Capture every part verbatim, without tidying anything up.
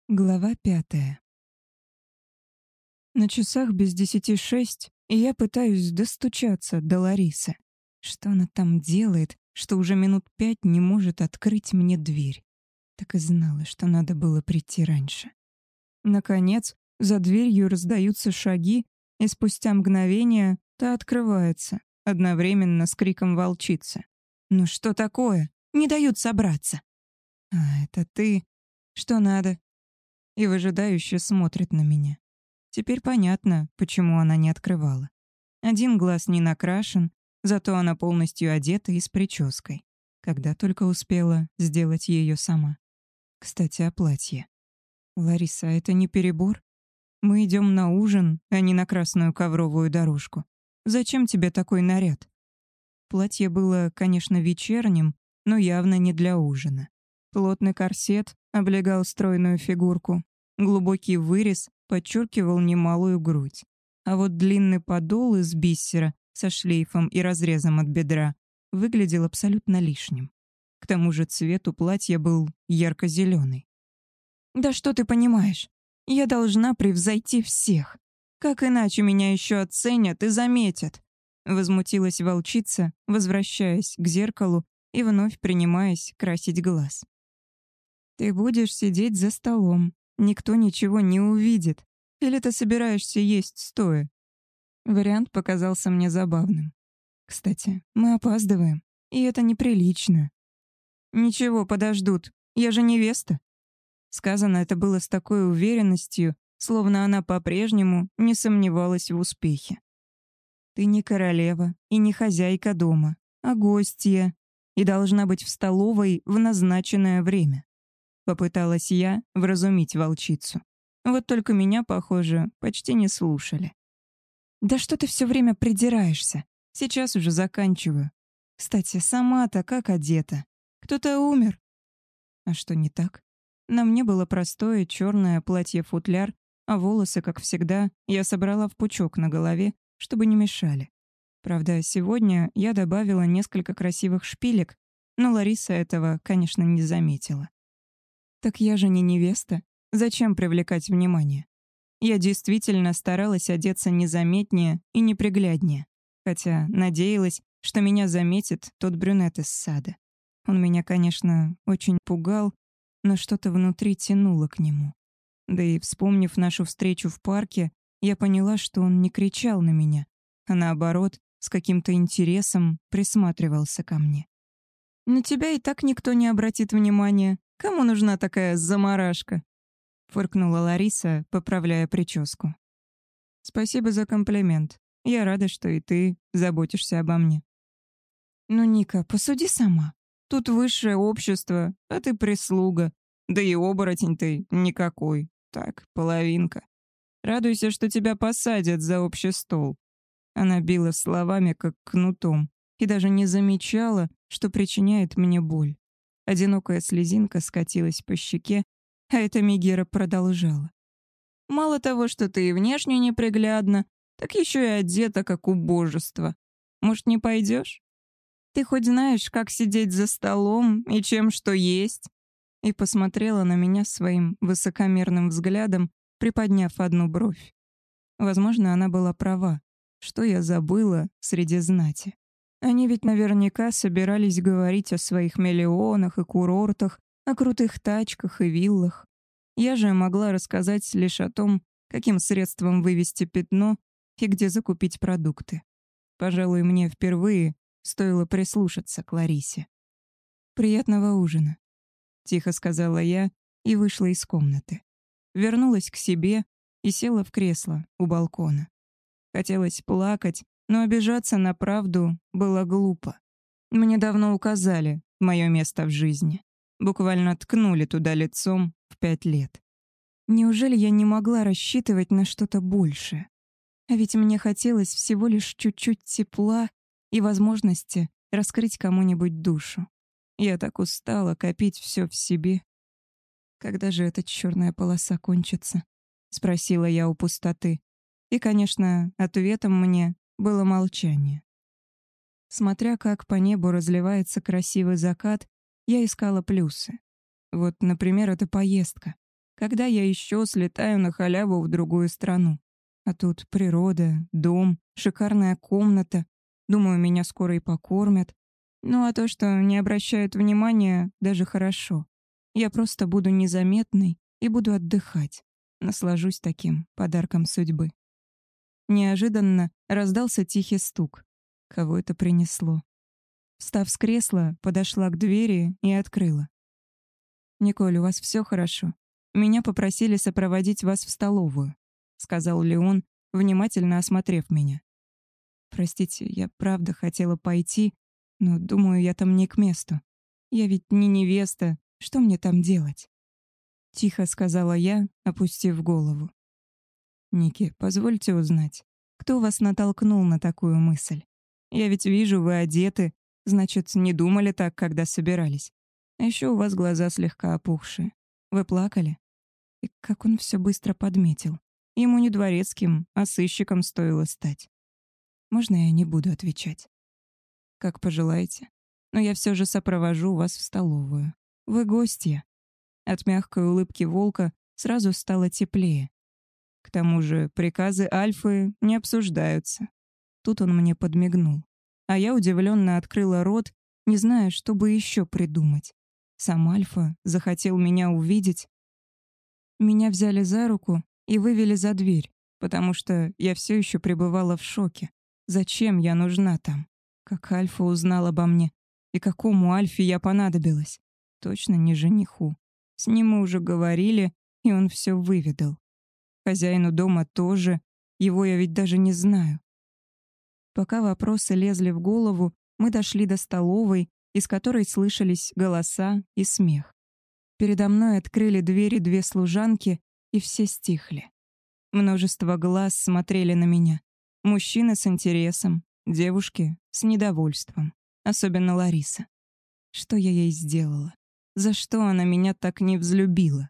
Глава пятая. На часах без десяти шесть, и я пытаюсь достучаться до Ларисы. Что она там делает, что уже минут пять не может открыть мне дверь? Так и знала, что надо было прийти раньше. Наконец, за дверью раздаются шаги, и спустя мгновение та открывается, одновременно с криком волчицы. «Ну что такое? Не дают собраться!» «А, это ты? Что надо?» И выжидающе смотрит на меня. Теперь понятно, почему она не открывала. Один глаз не накрашен, зато она полностью одета и с прической. Когда только успела сделать ее сама. Кстати, о платье. «Лариса, это не перебор? Мы идем на ужин, а не на красную ковровую дорожку. Зачем тебе такой наряд?» Платье было, конечно, вечерним, но явно не для ужина. Плотный корсет облегал стройную фигурку, глубокий вырез подчеркивал немалую грудь, а вот длинный подол из бисера со шлейфом и разрезом от бедра выглядел абсолютно лишним. К тому же цвет у платья был ярко-зеленый. «Да что ты понимаешь? Я должна превзойти всех. Как иначе меня еще оценят и заметят?» Возмутилась волчица, возвращаясь к зеркалу и вновь принимаясь красить глаз. «Ты будешь сидеть за столом, никто ничего не увидит. Или ты собираешься есть стоя?» Вариант показался мне забавным. «Кстати, мы опаздываем, и это неприлично». «Ничего, подождут, я же невеста». Сказано это было с такой уверенностью, словно она по-прежнему не сомневалась в успехе. «Ты не королева и не хозяйка дома, а гостья, и должна быть в столовой в назначенное время». Попыталась я вразумить волчицу. Вот только меня, похоже, почти не слушали. «Да что ты все время придираешься? Сейчас уже заканчиваю. Кстати, сама-то как одета? Кто-то умер?» А что не так? На мне было простое черное платье-футляр, а волосы, как всегда, я собрала в пучок на голове, чтобы не мешали. Правда, сегодня я добавила несколько красивых шпилек, но Лариса этого, конечно, не заметила. Так я же не невеста. Зачем привлекать внимание? Я действительно старалась одеться незаметнее и непригляднее, хотя надеялась, что меня заметит тот брюнет из сада. Он меня, конечно, очень пугал, но что-то внутри тянуло к нему. Да и, вспомнив нашу встречу в парке, я поняла, что он не кричал на меня, а наоборот, с каким-то интересом присматривался ко мне. «На тебя и так никто не обратит внимания. Кому нужна такая заморашка?» — фыркнула Лариса, поправляя прическу. «Спасибо за комплимент. Я рада, что и ты заботишься обо мне». «Ну, Ника, посуди сама. Тут высшее общество, а ты прислуга. Да и оборотень ты никакой. Так, половинка. Радуйся, что тебя посадят за общий стол». Она била словами, как кнутом, и даже не замечала, что причиняет мне боль. Одинокая слезинка скатилась по щеке, а эта Мегера продолжала. «Мало того, что ты и внешне неприглядна, так еще и одета, как убожество. Может, не пойдешь? Ты хоть знаешь, как сидеть за столом и чем что есть?» И посмотрела на меня своим высокомерным взглядом, приподняв одну бровь. Возможно, она была права. Что я забыла среди знати? Они ведь наверняка собирались говорить о своих миллионах и курортах, о крутых тачках и виллах. Я же могла рассказать лишь о том, каким средством вывести пятно и где закупить продукты. Пожалуй, мне впервые стоило прислушаться к Ларисе. «Приятного ужина», — тихо сказала я и вышла из комнаты. Вернулась к себе и села в кресло у балкона. Хотелось плакать, но обижаться на правду было глупо. Мне давно указали мое место в жизни. Буквально ткнули туда лицом в пять лет. Неужели я не могла рассчитывать на что-то большее? А ведь мне хотелось всего лишь чуть-чуть тепла и возможности раскрыть кому-нибудь душу. Я так устала копить все в себе. «Когда же эта черная полоса кончится?» — спросила я у пустоты. И, конечно, ответом мне было молчание. Смотря как по небу разливается красивый закат, я искала плюсы. Вот, например, эта поездка. Когда я еще слетаю на халяву в другую страну? А тут природа, дом, шикарная комната. Думаю, меня скоро и покормят. Ну а то, что не обращают внимания, даже хорошо. Я просто буду незаметной и буду отдыхать. Наслажусь таким подарком судьбы. Неожиданно раздался тихий стук. Кого это принесло? Встав с кресла, подошла к двери и открыла. «Николь, у вас все хорошо? Меня попросили сопроводить вас в столовую», — сказал Леон, внимательно осмотрев меня. «Простите, я правда хотела пойти, но, думаю, я там не к месту. Я ведь не невеста, что мне там делать?» Тихо сказала я, опустив голову. «Ники, позвольте узнать, кто вас натолкнул на такую мысль? Я ведь вижу, вы одеты, значит, не думали так, когда собирались. А еще у вас глаза слегка опухшие. Вы плакали?» И как он все быстро подметил. Ему не дворецким, а сыщиком стоило стать. «Можно я не буду отвечать?» «Как пожелаете. Но я все же сопровожу вас в столовую. Вы гостья». От мягкой улыбки волка сразу стало теплее. К тому же приказы Альфы не обсуждаются. Тут он мне подмигнул. А я удивленно открыла рот, не зная, что бы еще придумать. Сам Альфа захотел меня увидеть. Меня взяли за руку и вывели за дверь, потому что я все еще пребывала в шоке. Зачем я нужна там? Как Альфа узнал обо мне? И какому Альфе я понадобилась? Точно не жениху. С ним мы уже говорили, и он все выведал. Хозяину дома тоже, его я ведь даже не знаю. Пока вопросы лезли в голову, мы дошли до столовой, из которой слышались голоса и смех. Передо мной открыли двери две служанки, и все стихли. Множество глаз смотрели на меня. Мужчины с интересом, девушки с недовольством, особенно Лариса. Что я ей сделала? За что она меня так не взлюбила?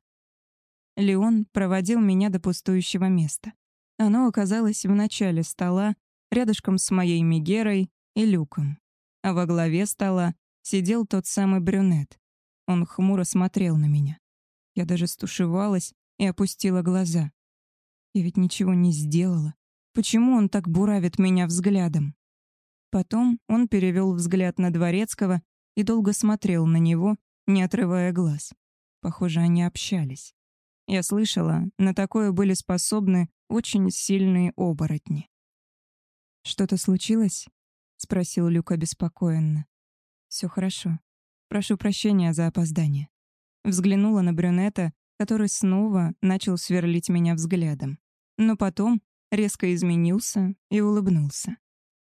Леон проводил меня до пустующего места. Оно оказалось в начале стола, рядышком с моей Мегерой и Люком. А во главе стола сидел тот самый брюнет. Он хмуро смотрел на меня. Я даже стушевалась и опустила глаза. Я ведь ничего не сделала. Почему он так буравит меня взглядом? Потом он перевел взгляд на Дворецкого и долго смотрел на него, не отрывая глаз. Похоже, они общались. Я слышала, на такое были способны очень сильные оборотни. «Что-то случилось?» — спросил Люк обеспокоенно. «Все хорошо. Прошу прощения за опоздание». Взглянула на брюнета, который снова начал сверлить меня взглядом. Но потом резко изменился и улыбнулся.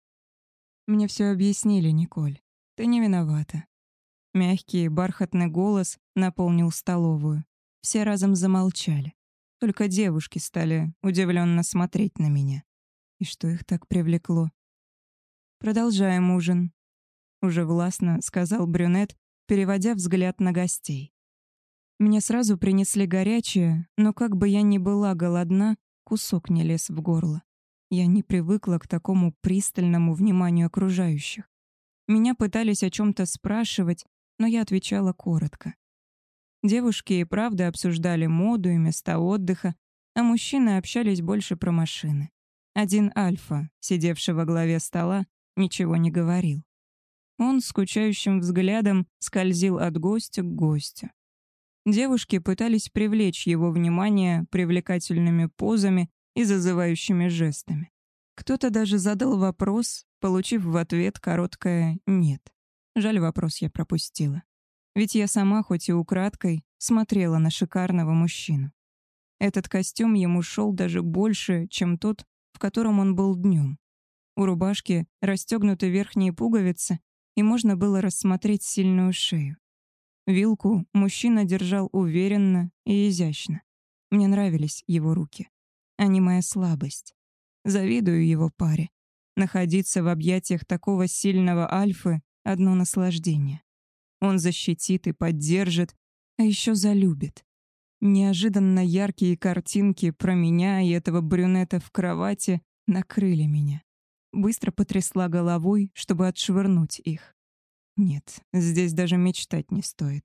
«Мне все объяснили, Николь. Ты не виновата». Мягкий, бархатный голос наполнил столовую. Все разом замолчали. Только девушки стали удивленно смотреть на меня. И что их так привлекло? «Продолжаем ужин», — уже властно сказал брюнет, переводя взгляд на гостей. Мне сразу принесли горячее, но как бы я ни была голодна, кусок не лез в горло. Я не привыкла к такому пристальному вниманию окружающих. Меня пытались о чем-то спрашивать, но я отвечала коротко. Девушки и правда обсуждали моду и места отдыха, а мужчины общались больше про машины. Один Альфа, сидевший во главе стола, ничего не говорил. Он скучающим взглядом скользил от гостя к гостю. Девушки пытались привлечь его внимание привлекательными позами и зазывающими жестами. Кто-то даже задал вопрос, получив в ответ короткое «нет». Жаль, вопрос я пропустила. Ведь я сама, хоть и украдкой, смотрела на шикарного мужчину. Этот костюм ему шел даже больше, чем тот, в котором он был днем. У рубашки расстегнуты верхние пуговицы, и можно было рассмотреть сильную шею. Вилку мужчина держал уверенно и изящно. Мне нравились его руки. Они моя слабость. Завидую его паре. Находиться в объятиях такого сильного альфы — одно наслаждение. Он защитит и поддержит, а еще залюбит. Неожиданно яркие картинки про меня и этого брюнета в кровати накрыли меня. Быстро потрясла головой, чтобы отшвырнуть их. Нет, здесь даже мечтать не стоит.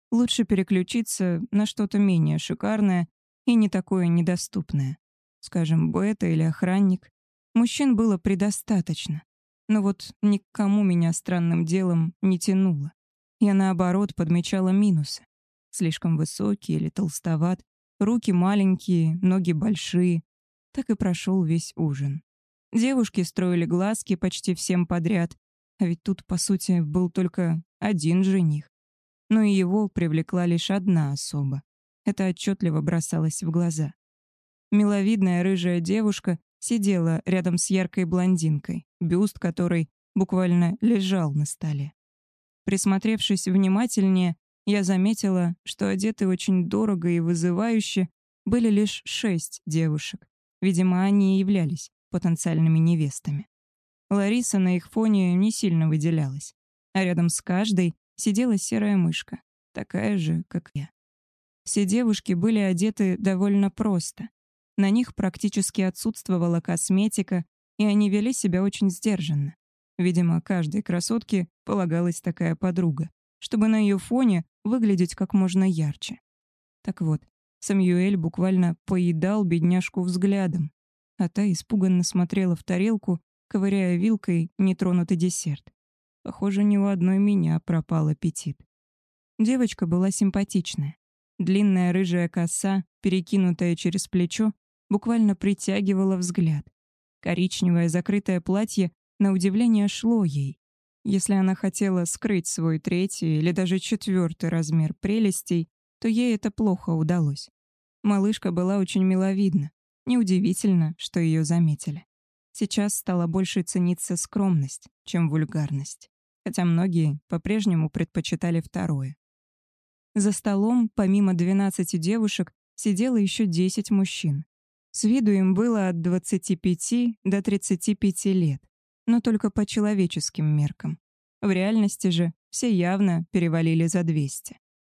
Лучше переключиться на что-то менее шикарное и не такое недоступное. Скажем, бета или охранник. Мужчин было предостаточно. Но вот ни к кому меня странным делом не тянуло. Я, наоборот, подмечала минусы. Слишком высокий или толстоват, руки маленькие, ноги большие. Так и прошел весь ужин. Девушки строили глазки почти всем подряд, а ведь тут, по сути, был только один жених. Но и его привлекла лишь одна особа. Это отчетливо бросалось в глаза. Миловидная рыжая девушка сидела рядом с яркой блондинкой, бюст которой буквально лежал на столе. Присмотревшись внимательнее, я заметила, что одеты очень дорого и вызывающе были лишь шесть девушек. Видимо, они и являлись потенциальными невестами. Лариса на их фоне не сильно выделялась, а рядом с каждой сидела серая мышка, такая же, как я. Все девушки были одеты довольно просто. На них практически отсутствовала косметика, и они вели себя очень сдержанно. Видимо, каждой красотке полагалась такая подруга, чтобы на ее фоне выглядеть как можно ярче. Так вот, Самюэль буквально поедал бедняжку взглядом, а та испуганно смотрела в тарелку, ковыряя вилкой нетронутый десерт. Похоже, ни у одной меня пропал аппетит. Девочка была симпатичная. Длинная рыжая коса, перекинутая через плечо, буквально притягивала взгляд. Коричневое закрытое платье, на удивление, шло ей. Если она хотела скрыть свой третий или даже четвертый размер прелестей, то ей это плохо удалось. Малышка была очень миловидна. Неудивительно, что ее заметили. Сейчас стала больше цениться скромность, чем вульгарность. Хотя многие по-прежнему предпочитали второе. За столом, помимо двенадцати девушек, сидело еще десять мужчин. С виду им было от двадцати пяти до тридцати пяти лет, но только по человеческим меркам. В реальности же все явно перевалили за двести.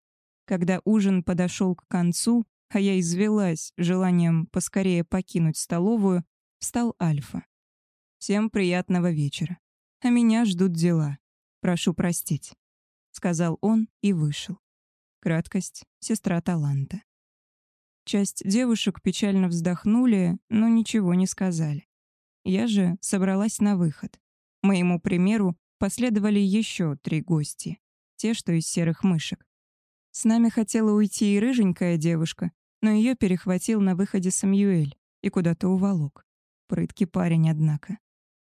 Когда ужин подошел к концу, а я извелась желанием поскорее покинуть столовую, встал Альфа. «Всем приятного вечера. А меня ждут дела. Прошу простить», — сказал он и вышел. Краткость — сестра таланта. Часть девушек печально вздохнули, но ничего не сказали. Я же собралась на выход. Моему примеру последовали еще три гости, те, что из серых мышек. С нами хотела уйти и рыженькая девушка, но ее перехватил на выходе Самюэль и куда-то уволок. Прыткий парень, однако.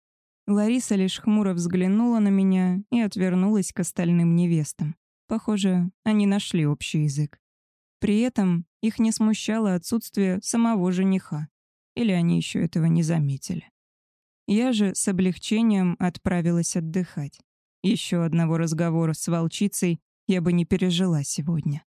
Лариса лишь хмуро взглянула на меня и отвернулась к остальным невестам. Похоже, они нашли общий язык. При этом их не смущало отсутствие самого жениха. Или они еще этого не заметили. Я же с облегчением отправилась отдыхать. Еще одного разговора с волчицей я бы не пережила сегодня.